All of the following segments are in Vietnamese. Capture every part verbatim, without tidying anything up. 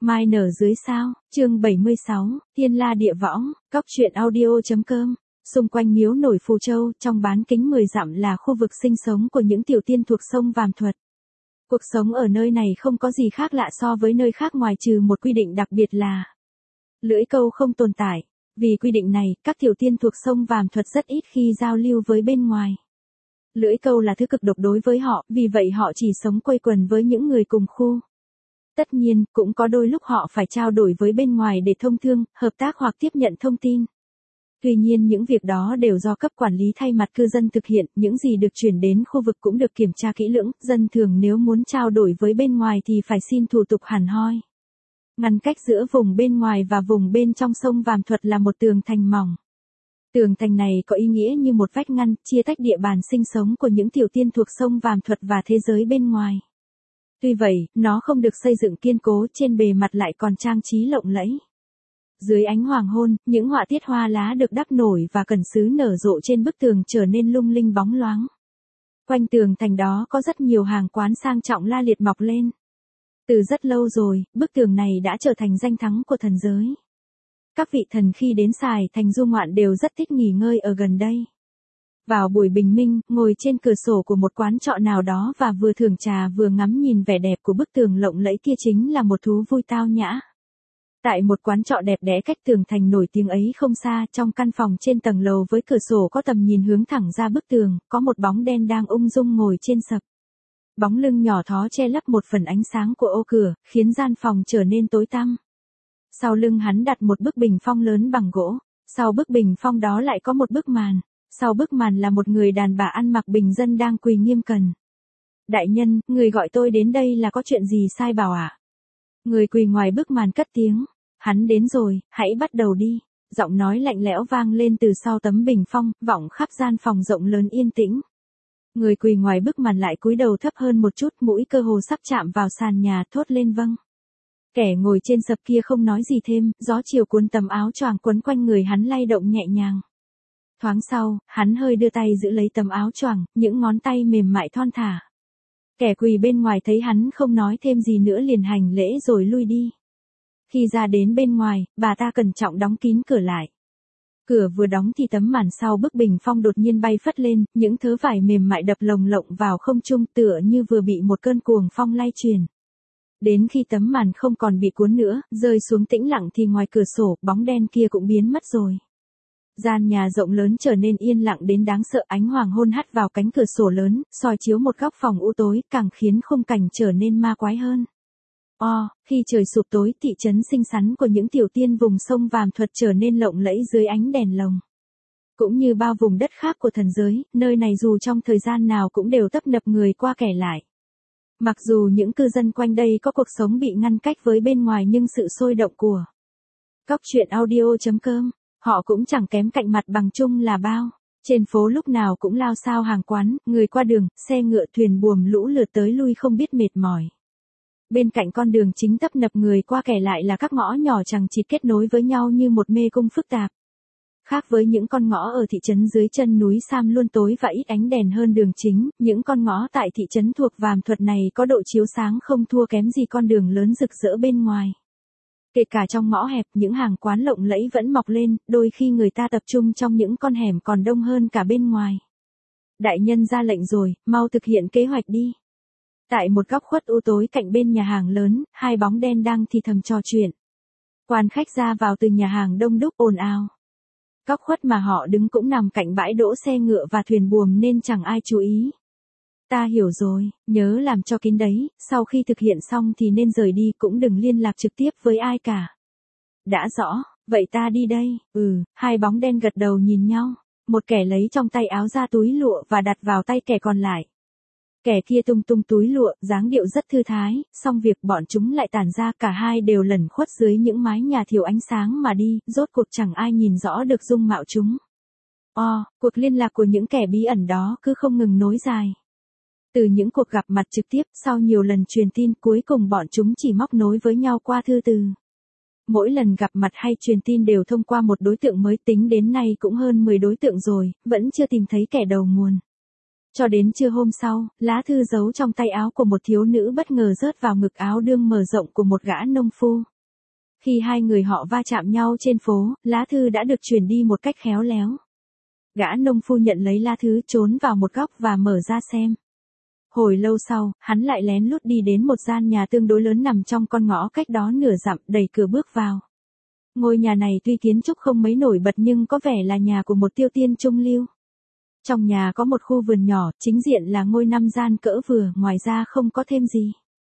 Mai nở dưới sao, chương bảy mươi sáu, Thiên La Địa Võng, Cóc truyện audio.com. Xung quanh miếu nổi Phù Châu, trong bán kính mười dặm là khu vực sinh sống của những tiểu tiên thuộc sông Vàm Thuật. Cuộc sống ở nơi này không có gì khác lạ so với nơi khác ngoài trừ một quy định đặc biệt là lưỡi câu không tồn tại. Vì quy định này, các tiểu tiên thuộc sông Vàm Thuật rất ít khi giao lưu với bên ngoài. Lưỡi câu là thứ cực độc đối với họ, vì vậy họ chỉ sống quây quần với những người cùng khu. Tất nhiên, cũng có đôi lúc họ phải trao đổi với bên ngoài để thông thương, hợp tác hoặc tiếp nhận thông tin. Tuy nhiên những việc đó đều do cấp quản lý thay mặt cư dân thực hiện, những gì được chuyển đến khu vực cũng được kiểm tra kỹ lưỡng, dân thường nếu muốn trao đổi với bên ngoài thì phải xin thủ tục hẳn hoi. Ngăn cách giữa vùng bên ngoài và vùng bên trong sông Vàm Thuật là một tường thành mỏng. Tường thành này có ý nghĩa như một vách ngăn, chia tách địa bàn sinh sống của những tiểu tiên thuộc sông Vàm Thuật và thế giới bên ngoài. Tuy vậy, nó không được xây dựng kiên cố, trên bề mặt lại còn trang trí lộng lẫy. Dưới ánh hoàng hôn, những họa tiết hoa lá được đắp nổi và cẩn sứ nở rộ trên bức tường trở nên lung linh bóng loáng. Quanh tường thành đó có rất nhiều hàng quán sang trọng la liệt mọc lên. Từ rất lâu rồi, bức tường này đã trở thành danh thắng của thần giới. Các vị thần khi đến Sài Thành du ngoạn đều rất thích nghỉ ngơi ở gần đây. Vào buổi bình minh, ngồi trên cửa sổ của một quán trọ nào đó và vừa thưởng trà vừa ngắm nhìn vẻ đẹp của bức tường lộng lẫy kia chính là một thú vui tao nhã. Tại một quán trọ đẹp đẽ cách tường thành nổi tiếng ấy không xa, trong căn phòng trên tầng lầu với cửa sổ có tầm nhìn hướng thẳng ra bức tường, có một bóng đen đang ung dung ngồi trên sập. Bóng lưng nhỏ thó che lấp một phần ánh sáng của ô cửa, khiến gian phòng trở nên tối tăm. Sau lưng hắn đặt một bức bình phong lớn bằng gỗ, sau bức bình phong đó lại có một bức màn, sau bức màn là một người đàn bà ăn mặc bình dân đang quỳ nghiêm cẩn. Đại nhân, người gọi tôi đến đây là có chuyện gì sai bảo ạ? À? Người quỳ ngoài bức màn cất tiếng, hắn đến rồi, hãy bắt đầu đi. Giọng nói lạnh lẽo vang lên từ sau tấm bình phong, vọng khắp gian phòng rộng lớn yên tĩnh. Người quỳ ngoài bức màn lại cúi đầu thấp hơn một chút, mũi cơ hồ sắp chạm vào sàn nhà, thốt lên vâng. Kẻ ngồi trên sập kia không nói gì thêm, gió chiều cuốn tấm áo choàng quấn quanh người hắn lay động nhẹ nhàng. Thoáng sau, hắn hơi đưa tay giữ lấy tấm áo choàng, những ngón tay mềm mại thon thả. Kẻ quỳ bên ngoài thấy hắn không nói thêm gì nữa liền hành lễ rồi lui đi. Khi ra đến bên ngoài, bà ta cẩn trọng đóng kín cửa lại. Cửa vừa đóng thì tấm màn sau bức bình phong đột nhiên bay phất lên, những thớ vải mềm mại đập lồng lộng vào không trung tựa như vừa bị một cơn cuồng phong lay truyền. Đến khi tấm màn không còn bị cuốn nữa, rơi xuống tĩnh lặng thì ngoài cửa sổ, bóng đen kia cũng biến mất rồi. Gian nhà rộng lớn trở nên yên lặng đến đáng sợ, ánh hoàng hôn hắt vào cánh cửa sổ lớn, soi chiếu một góc phòng u tối, càng khiến khung cảnh trở nên ma quái hơn. O, khi trời sụp tối, thị trấn xinh xắn của những tiểu tiên vùng sông Vàm Thuật trở nên lộng lẫy dưới ánh đèn lồng. Cũng như bao vùng đất khác của thần giới, nơi này dù trong thời gian nào cũng đều tấp nập người qua kẻ lại. Mặc dù những cư dân quanh đây có cuộc sống bị ngăn cách với bên ngoài nhưng sự sôi động của Cóc truyện audio.com, họ cũng chẳng kém cạnh mặt bằng chung là bao. Trên phố lúc nào cũng lao xao hàng quán, người qua đường, xe ngựa thuyền buồm lũ lượt tới lui không biết mệt mỏi. Bên cạnh con đường chính tấp nập người qua kẻ lại là các ngõ nhỏ chằng chịt kết nối với nhau như một mê cung phức tạp. Khác với những con ngõ ở thị trấn dưới chân núi Sam luôn tối và ít ánh đèn hơn đường chính, những con ngõ tại thị trấn thuộc Vàm Thuật này có độ chiếu sáng không thua kém gì con đường lớn rực rỡ bên ngoài. Kể cả trong ngõ hẹp, những hàng quán lộng lẫy vẫn mọc lên, đôi khi người ta tập trung trong những con hẻm còn đông hơn cả bên ngoài. Đại nhân ra lệnh rồi, mau thực hiện kế hoạch đi. Tại một góc khuất u tối cạnh bên nhà hàng lớn, hai bóng đen đang thì thầm trò chuyện. Quan khách ra vào từ nhà hàng đông đúc ồn ào. Góc khuất mà họ đứng cũng nằm cạnh bãi đỗ xe ngựa và thuyền buồm nên chẳng ai chú ý. Ta hiểu rồi, nhớ làm cho kín đấy, sau khi thực hiện xong thì nên rời đi, cũng đừng liên lạc trực tiếp với ai cả. Đã rõ, vậy ta đi đây. Ừ, hai bóng đen gật đầu nhìn nhau. Một kẻ lấy trong tay áo ra túi lụa và đặt vào tay kẻ còn lại. Kẻ kia tung tung túi lụa, dáng điệu rất thư thái, xong việc bọn chúng lại tản ra, cả hai đều lẩn khuất dưới những mái nhà thiếu ánh sáng mà đi, rốt cuộc chẳng ai nhìn rõ được dung mạo chúng. O, cuộc liên lạc của những kẻ bí ẩn đó cứ không ngừng nối dài. Từ những cuộc gặp mặt trực tiếp, sau nhiều lần truyền tin, cuối cùng bọn chúng chỉ móc nối với nhau qua thư từ. Mỗi lần gặp mặt hay truyền tin đều thông qua một đối tượng mới, tính đến nay cũng hơn mười đối tượng rồi, vẫn chưa tìm thấy kẻ đầu nguồn. Cho đến trưa hôm sau, lá thư giấu trong tay áo của một thiếu nữ bất ngờ rớt vào ngực áo đương mở rộng của một gã nông phu. Khi hai người họ va chạm nhau trên phố, lá thư đã được chuyển đi một cách khéo léo. Gã nông phu nhận lấy lá thư, trốn vào một góc và mở ra xem. Hồi lâu sau, hắn lại lén lút đi đến một gian nhà tương đối lớn nằm trong con ngõ cách đó nửa dặm, đẩy cửa bước vào. Ngôi nhà này tuy kiến trúc không mấy nổi bật nhưng có vẻ là nhà của một tiêu tiên trung lưu. Trong nhà có một khu vườn nhỏ, chính diện là ngôi năm gian cỡ vừa, ngoài ra không có thêm gì.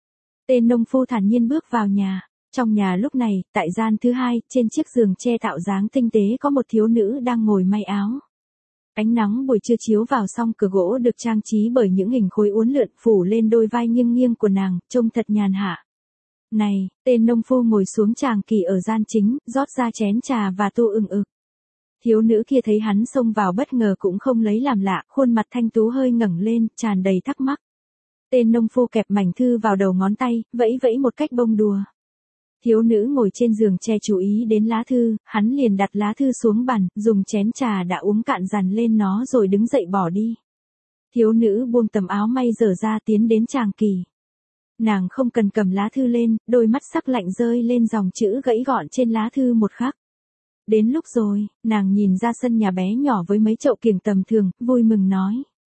Tên nông phu thản nhiên bước vào nhà. Trong nhà lúc này, tại gian thứ hai, trên chiếc giường tre tạo dáng tinh tế có một thiếu nữ đang ngồi may áo. Ánh nắng buổi trưa chiếu vào song cửa gỗ được trang trí bởi những hình khối uốn lượn phủ lên đôi vai nghiêng nghiêng của nàng, trông thật nhàn hạ. Này, tên nông phu ngồi xuống tràng kỳ ở gian chính, rót ra chén trà và tô ừng ực. Thiếu nữ kia thấy hắn xông vào bất ngờ cũng không lấy làm lạ, khuôn mặt thanh tú hơi ngẩng lên, tràn đầy thắc mắc. Tên nông phu kẹp mảnh thư vào đầu ngón tay, vẫy vẫy một cách bông đùa. Thiếu nữ ngồi trên giường tre chú ý đến lá thư, hắn liền đặt lá thư xuống bàn, dùng chén trà đã uống cạn dằn lên nó rồi đứng dậy bỏ đi. Thiếu nữ buông tấm áo may dở ra tiến đến tràng kỳ. Nàng không cần cầm lá thư lên, đôi mắt sắc lạnh rơi lên dòng chữ gãy gọn trên lá thư một khắc. Đến lúc rồi, nàng nhìn ra sân nhà bé nhỏ với mấy chậu kiểng tầm thường, vui mừng nói.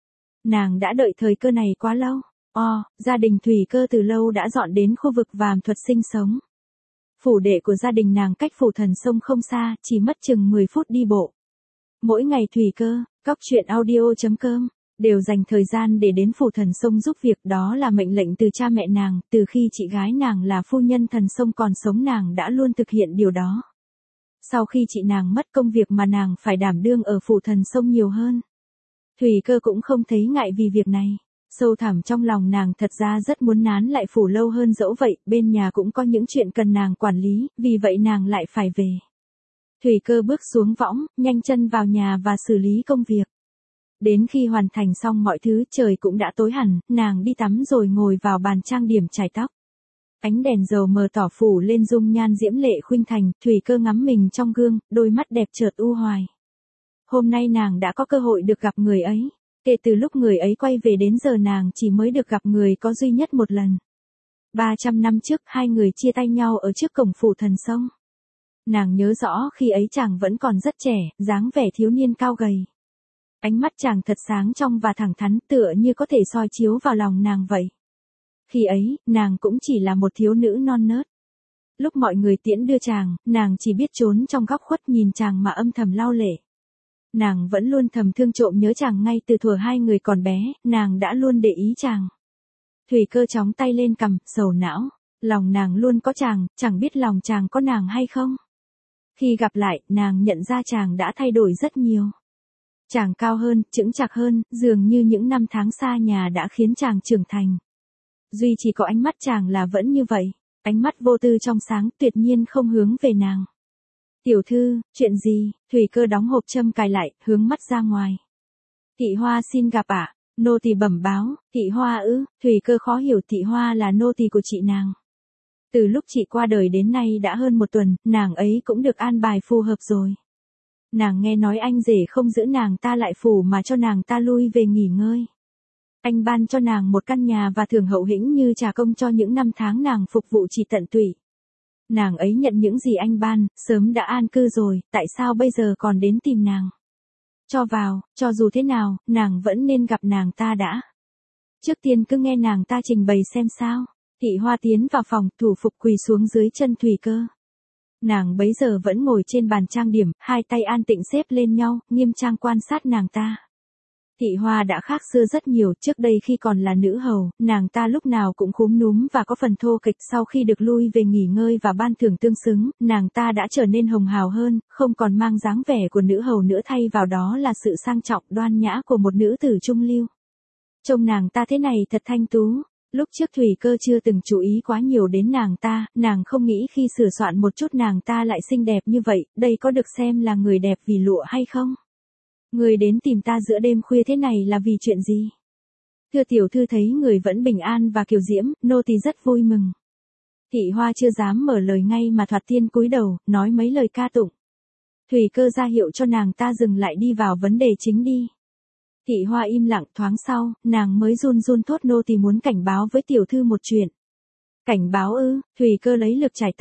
Nàng đã đợi thời cơ này quá lâu. O, gia đình Thủy Cơ từ lâu đã dọn đến khu vực Vàm Thuật sinh sống. Phủ đệ của gia đình nàng cách phủ thần sông không xa, chỉ mất chừng mười phút đi bộ. Mỗi ngày Thủy Cơ, cóc truyện audio chấm com, đều dành thời gian để đến phủ thần sông giúp việc, đó là mệnh lệnh từ cha mẹ nàng, từ khi chị gái nàng là phu nhân thần sông còn sống nàng đã luôn thực hiện điều đó. Sau khi chị nàng mất công việc mà nàng phải đảm đương ở phủ thần sông nhiều hơn. Thủy Cơ cũng không thấy ngại vì việc này. Sâu thẳm trong lòng nàng thật ra rất muốn nán lại phủ lâu hơn, dẫu vậy, bên nhà cũng có những chuyện cần nàng quản lý, vì vậy nàng lại phải về. Thủy Cơ bước xuống võng, nhanh chân vào nhà và xử lý công việc. Đến khi hoàn thành xong mọi thứ, trời cũng đã tối hẳn, nàng đi tắm rồi ngồi vào bàn trang điểm chải tóc. Ánh đèn dầu mờ tỏ phủ lên dung nhan diễm lệ khuynh thành, Thủy Cơ ngắm mình trong gương, đôi mắt đẹp chợt u hoài. Hôm nay nàng đã có cơ hội được gặp người ấy. Kể từ lúc người ấy quay về đến giờ nàng chỉ mới được gặp người có duy nhất một lần. ba trăm năm trước hai người chia tay nhau ở trước cổng phủ thần sông. Nàng nhớ rõ khi ấy chàng vẫn còn rất trẻ, dáng vẻ thiếu niên cao gầy. Ánh mắt chàng thật sáng trong và thẳng thắn, tựa như có thể soi chiếu vào lòng nàng vậy. Khi ấy, nàng cũng chỉ là một thiếu nữ non nớt. Lúc mọi người tiễn đưa chàng, nàng chỉ biết trốn trong góc khuất nhìn chàng mà âm thầm lau lệ. Nàng vẫn luôn thầm thương trộm nhớ chàng ngay từ thuở hai người còn bé, nàng đã luôn để ý chàng. Thủy Cơ chóng tay lên cằm, sầu não. Lòng nàng luôn có chàng, chẳng biết lòng chàng có nàng hay không. Khi gặp lại, nàng nhận ra chàng đã thay đổi rất nhiều. Chàng cao hơn, chững chạc hơn, dường như những năm tháng xa nhà đã khiến chàng trưởng thành. Duy chỉ có ánh mắt chàng là vẫn như vậy, ánh mắt vô tư trong sáng, tuyệt nhiên không hướng về nàng. Tiểu thư, chuyện gì? Thủy Cơ đóng hộp châm cài lại, hướng mắt ra ngoài. Thị Hoa xin gặp ạ. À? Nô tỳ bẩm báo. Thị Hoa ư? Thủy Cơ khó hiểu, Thị Hoa là nô tỳ của chị nàng. Từ lúc chị qua đời đến nay đã hơn một tuần, nàng ấy cũng được an bài phù hợp rồi. Nàng nghe nói anh rể không giữ nàng ta lại phủ mà cho nàng ta lui về nghỉ ngơi. Anh ban cho nàng một căn nhà và thưởng hậu hĩnh như trả công cho những năm tháng nàng phục vụ chị tận tụy. Nàng ấy nhận những gì anh ban, sớm đã an cư rồi, tại sao bây giờ còn đến tìm nàng? Cho vào, cho dù thế nào, nàng vẫn nên gặp nàng ta đã. Trước tiên cứ nghe nàng ta trình bày xem sao. Thị Hoa tiến vào phòng, thủ phục quỳ xuống dưới chân Thủy Cơ. Nàng bấy giờ vẫn ngồi trên bàn trang điểm, hai tay an tịnh xếp lên nhau, nghiêm trang quan sát nàng ta. Thị Hoa đã khác xưa rất nhiều, trước đây khi còn là nữ hầu, nàng ta lúc nào cũng cúm núm và có phần thô kịch, sau khi được lui về nghỉ ngơi và ban thưởng tương xứng, nàng ta đã trở nên hồng hào hơn, không còn mang dáng vẻ của nữ hầu nữa, thay vào đó là sự sang trọng đoan nhã của một nữ tử trung lưu. Trông nàng ta thế này thật thanh tú. Lúc trước Thủy Cơ chưa từng chú ý quá nhiều đến nàng ta, nàng không nghĩ khi sửa soạn một chút nàng ta lại xinh đẹp như vậy, đây có được xem là người đẹp vì lụa hay không? Người đến tìm ta giữa đêm khuya thế này là vì chuyện gì? Thưa tiểu thư thấy người vẫn bình an và kiều diễm, nô tỳ rất vui mừng. Thị Hoa chưa dám mở lời ngay mà thoạt tiên cúi đầu, nói mấy lời ca tụng. Thủy Cơ ra hiệu cho nàng ta dừng lại, đi vào vấn đề chính đi. Thị Hoa im lặng, thoáng sau, nàng mới run run thốt, nô tỳ muốn cảnh báo với tiểu thư một chuyện. Cảnh báo ư? Thủy Cơ lấy lực chải tóc.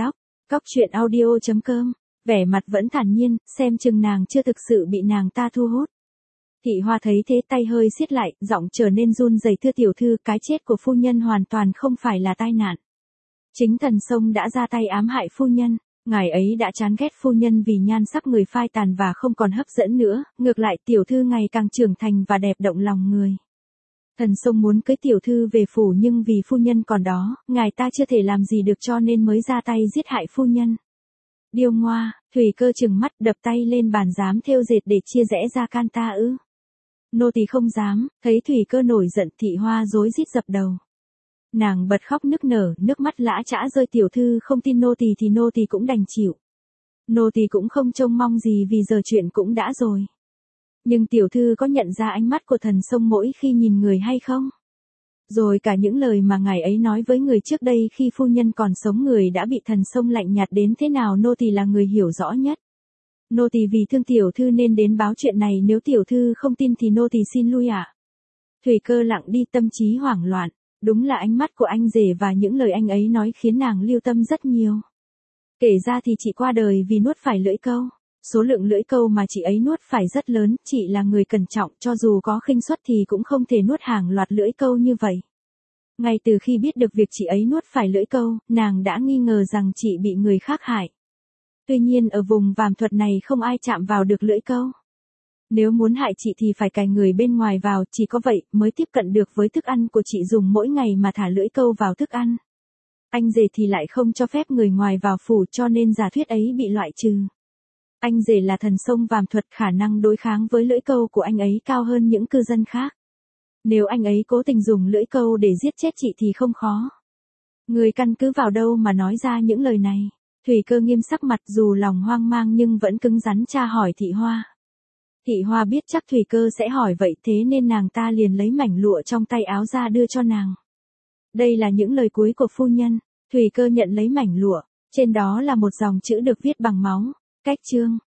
Cóc truyện audio chấm com, vẻ mặt vẫn thản nhiên, xem chừng nàng chưa thực sự bị nàng ta thu hút. Thị Hoa thấy thế tay hơi siết lại, giọng trở nên run rẩy, thưa tiểu thư, cái chết của phu nhân hoàn toàn không phải là tai nạn. Chính thần sông đã ra tay ám hại phu nhân, ngài ấy đã chán ghét phu nhân vì nhan sắc người phai tàn và không còn hấp dẫn nữa, ngược lại tiểu thư ngày càng trưởng thành và đẹp động lòng người. Thần sông muốn cưới tiểu thư về phủ nhưng vì phu nhân còn đó, ngài ta chưa thể làm gì được cho nên mới ra tay giết hại phu nhân. Điêu ngoa, Thủy Cơ trừng mắt đập tay lên bàn, dám thêu dệt để chia rẽ Gia Can ta ư? Nô tỳ không dám. Thấy Thủy Cơ nổi giận, Thị Hoa rối rít dập đầu. Nàng bật khóc nức nở, nước mắt lã chã rơi, tiểu thư không tin nô tỳ thì nô tỳ cũng đành chịu. Nô tỳ cũng không trông mong gì vì giờ chuyện cũng đã rồi. Nhưng tiểu thư có nhận ra ánh mắt của thần sông mỗi khi nhìn người hay không? Rồi cả những lời mà ngài ấy nói với người trước đây khi phu nhân còn sống, người đã bị thần sông lạnh nhạt đến thế nào nô tỳ là người hiểu rõ nhất. Nô tỳ vì thương tiểu thư nên đến báo chuyện này, nếu tiểu thư không tin thì nô tỳ xin lui ạ. À? Thủy Cơ lặng đi, tâm trí hoảng loạn, đúng là ánh mắt của anh rể và những lời anh ấy nói khiến nàng lưu tâm rất nhiều. Kể ra thì chị qua đời vì nuốt phải lưỡi câu. Số lượng lưỡi câu mà chị ấy nuốt phải rất lớn, chị là người cẩn trọng, cho dù có khinh suất thì cũng không thể nuốt hàng loạt lưỡi câu như vậy. Ngay từ khi biết được việc chị ấy nuốt phải lưỡi câu, nàng đã nghi ngờ rằng chị bị người khác hại. Tuy nhiên ở vùng Vàm Thuật này không ai chạm vào được lưỡi câu. Nếu muốn hại chị thì phải cài người bên ngoài vào, chỉ có vậy mới tiếp cận được với thức ăn của chị dùng mỗi ngày mà thả lưỡi câu vào thức ăn. Anh rể thì lại không cho phép người ngoài vào phủ, cho nên giả thuyết ấy bị loại trừ. Anh rể là thần sông Vàm Thuật, khả năng đối kháng với lưỡi câu của anh ấy cao hơn những cư dân khác. Nếu anh ấy cố tình dùng lưỡi câu để giết chết chị thì không khó. Người căn cứ vào đâu mà nói ra những lời này? Thủy Cơ nghiêm sắc mặt, dù lòng hoang mang nhưng vẫn cứng rắn tra hỏi Thị Hoa. Thị Hoa biết chắc Thủy Cơ sẽ hỏi vậy, thế nên nàng ta liền lấy mảnh lụa trong tay áo ra đưa cho nàng. Đây là những lời cuối của phu nhân. Thủy Cơ nhận lấy mảnh lụa, trên đó là một dòng chữ được viết bằng máu. Cách chương.